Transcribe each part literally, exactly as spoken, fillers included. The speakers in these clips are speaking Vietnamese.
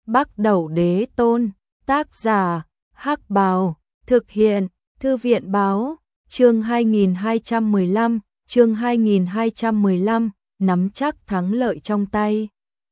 Bắc Đẩu Đế Tôn, tác giả, Hắc Bào, thực hiện, Thư viện Báo, chương hai nghìn hai trăm mười lăm, chương hai nghìn hai trăm mười lăm, nắm chắc thắng lợi trong tay.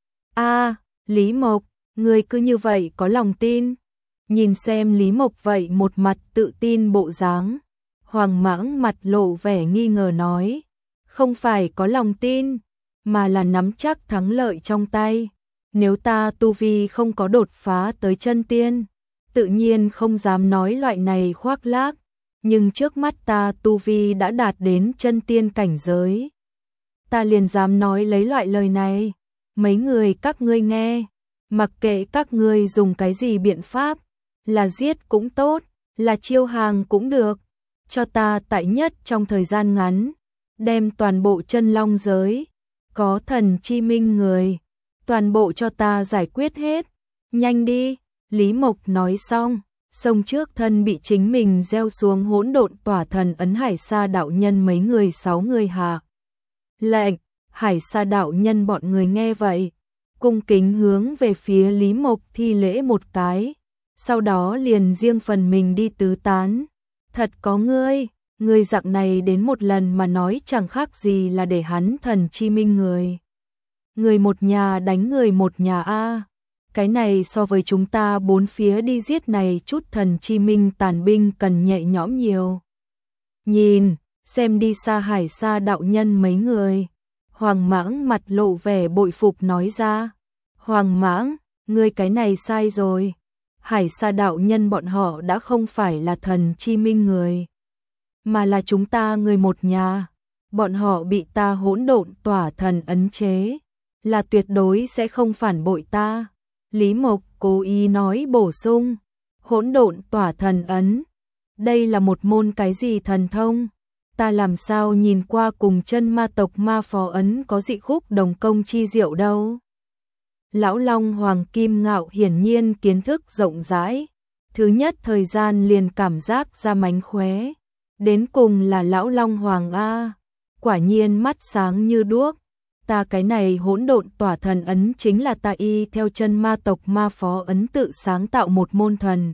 A, Lý Mộc, người cứ như vậy có lòng tin. Nhìn xem Lý Mộc vậy một mặt tự tin bộ dáng, Hoàng Mãng mặt lộ vẻ nghi ngờ nói, không phải có lòng tin, mà là nắm chắc thắng lợi trong tay. Nếu ta tu vi không có đột phá tới chân tiên, tự nhiên không dám nói loại này khoác lác, nhưng trước mắt ta tu vi đã đạt đến chân tiên cảnh giới. Ta liền dám nói lấy loại lời này, mấy người các ngươi nghe, mặc kệ các ngươi dùng cái gì biện pháp, là giết cũng tốt, là chiêu hàng cũng được, cho ta tại nhất trong thời gian ngắn, đem toàn bộ chân long giới, có thần chi minh người, toàn bộ cho ta giải quyết hết, nhanh đi. Lý Mộc nói xong, xông trước thân bị chính mình gieo xuống hỗn độn tỏa thần ấn Hải Sa đạo nhân mấy người sáu người hạ lệnh. Hải Sa đạo nhân bọn người nghe vậy, cung kính hướng về phía Lý Mộc thi lễ một cái, sau đó liền riêng phần mình đi tứ tán. Thật có ngươi, ngươi dạng này đến một lần mà nói chẳng khác gì là để hắn thần chi minh người. Người một nhà đánh người một nhà a. Cái này so với chúng ta bốn phía đi giết này chút thần chi minh tàn binh cần nhẹ nhõm nhiều. Nhìn, xem đi xa Hải Sa đạo nhân mấy người. Hoàng Mãng mặt lộ vẻ bội phục nói ra. Hoàng Mãng, ngươi cái này sai rồi. Hải Sa đạo nhân bọn họ đã không phải là thần chi minh người, mà là chúng ta người một nhà. Bọn họ bị ta hỗn độn tỏa thần ấn chế, là tuyệt đối sẽ không phản bội ta. Lý Mộc cố ý nói bổ sung, hỗn độn tỏa thần ấn, đây là một môn cái gì thần thông? Ta làm sao nhìn qua cùng chân ma tộc ma phò ấn có dị khúc đồng công chi diệu đâu. Lão Long Hoàng Kim Ngạo hiển nhiên kiến thức rộng rãi, thứ nhất thời gian liền cảm giác ra mánh khóe, đến cùng là Lão Long Hoàng A, quả nhiên mắt sáng như đuốc. Ta cái này hỗn độn tỏa thần ấn chính là ta y theo chân ma tộc ma phó ấn tự sáng tạo một môn thần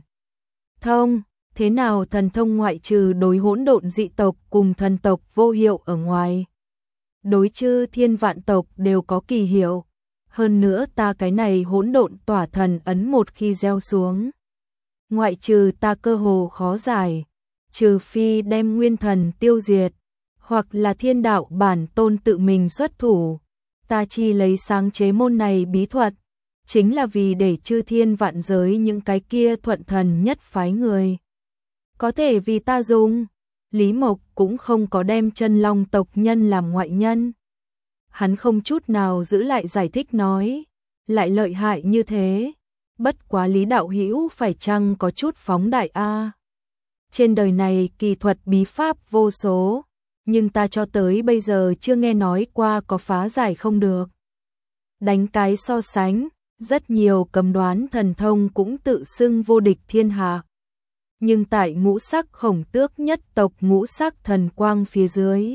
thông. Thế nào thần thông ngoại trừ đối hỗn độn dị tộc cùng thần tộc vô hiệu ở ngoài, đối chư thiên vạn tộc đều có kỳ hiệu. Hơn nữa ta cái này hỗn độn tỏa thần ấn một khi gieo xuống, ngoại trừ ta cơ hồ khó giải, trừ phi đem nguyên thần tiêu diệt, hoặc là thiên đạo bản tôn tự mình xuất thủ. Ta chi lấy sáng chế môn này bí thuật, chính là vì để chư thiên vạn giới những cái kia thuận thần nhất phái người có thể vì ta dùng. Lý Mộc cũng không có đem chân long tộc nhân làm ngoại nhân. Hắn không chút nào giữ lại giải thích nói, lại lợi hại như thế, bất quá Lý đạo hữu phải chăng có chút phóng đại a. Trên đời này kỳ thuật bí pháp vô số, nhưng ta cho tới bây giờ chưa nghe nói qua có phá giải không được. Đánh cái so sánh, rất nhiều cầm đoán thần thông cũng tự xưng vô địch thiên hạ. Nhưng tại ngũ sắc khổng tước nhất tộc ngũ sắc thần quang phía dưới,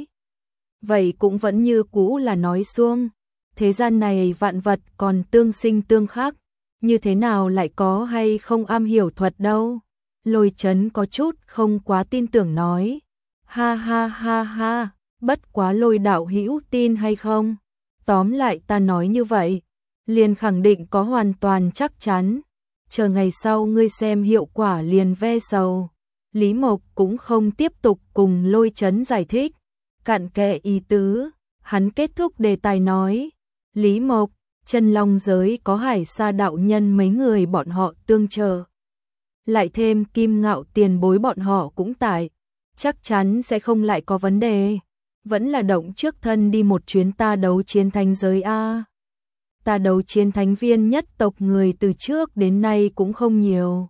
vậy cũng vẫn như cũ là nói suông. Thế gian này vạn vật còn tương sinh tương khắc, như thế nào lại có hay không am hiểu thuật đâu. Lôi Chấn có chút không quá tin tưởng nói, ha ha ha ha, bất quá Lôi đạo hữu tin hay không? Tóm lại ta nói như vậy, liền khẳng định có hoàn toàn chắc chắn, chờ ngày sau ngươi xem hiệu quả liền ve sầu. Lý Mộc cũng không tiếp tục cùng Lôi Chấn giải thích, cặn kẽ ý tứ, hắn kết thúc đề tài nói, Lý Mộc, chân long giới có Hải Sa đạo nhân mấy người bọn họ tương trợ, lại thêm Kim Ngạo tiền bối bọn họ cũng tại, chắc chắn sẽ không lại có vấn đề. Vẫn là động trước thân đi một chuyến ta đấu chiến thánh giới a. Ta đấu chiến thánh viên nhất tộc người từ trước đến nay cũng không nhiều,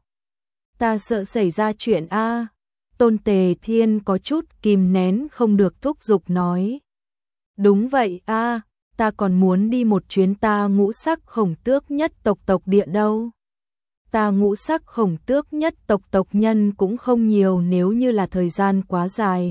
ta sợ xảy ra chuyện a. Tôn Tề Thiên có chút kìm nén không được thúc giục nói, đúng vậy a, ta còn muốn đi một chuyến ta ngũ sắc khổng tước nhất tộc tộc địa đâu. Ta ngũ sắc khổng tước nhất tộc tộc nhân cũng không nhiều, nếu như là thời gian quá dài,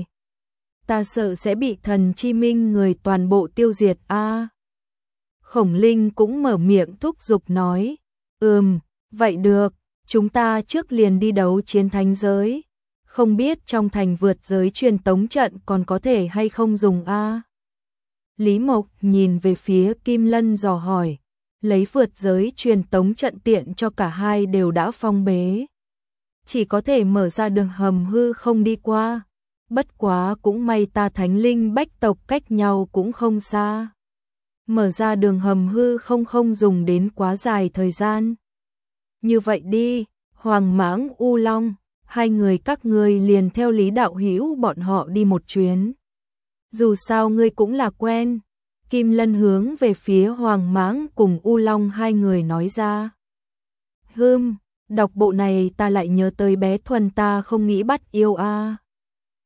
ta sợ sẽ bị thần chi minh người toàn bộ tiêu diệt a. Khổng Linh cũng mở miệng thúc giục nói, Ừm, vậy được, chúng ta trước liền đi đấu chiến thánh giới. Không biết trong thành vượt giới truyền tống trận còn có thể hay không dùng a? Lý Mộc nhìn về phía Kim Lân dò hỏi, lấy vượt giới truyền tống trận tiện cho cả hai đều đã phong bế. Chỉ có thể mở ra đường hầm hư không đi qua. Bất quá cũng may ta thánh linh bách tộc cách nhau cũng không xa. Mở ra đường hầm hư không không dùng đến quá dài thời gian. Như vậy đi, Hoàng Mãng U Long, hai người các ngươi liền theo Lý đạo hữu bọn họ đi một chuyến. Dù sao ngươi cũng là quen. Kim Lân hướng về phía Hoàng Mãng cùng U Long hai người nói ra. Hừm, đọc bộ này ta lại nhớ tới bé Thuần ta không nghĩ bắt yêu a.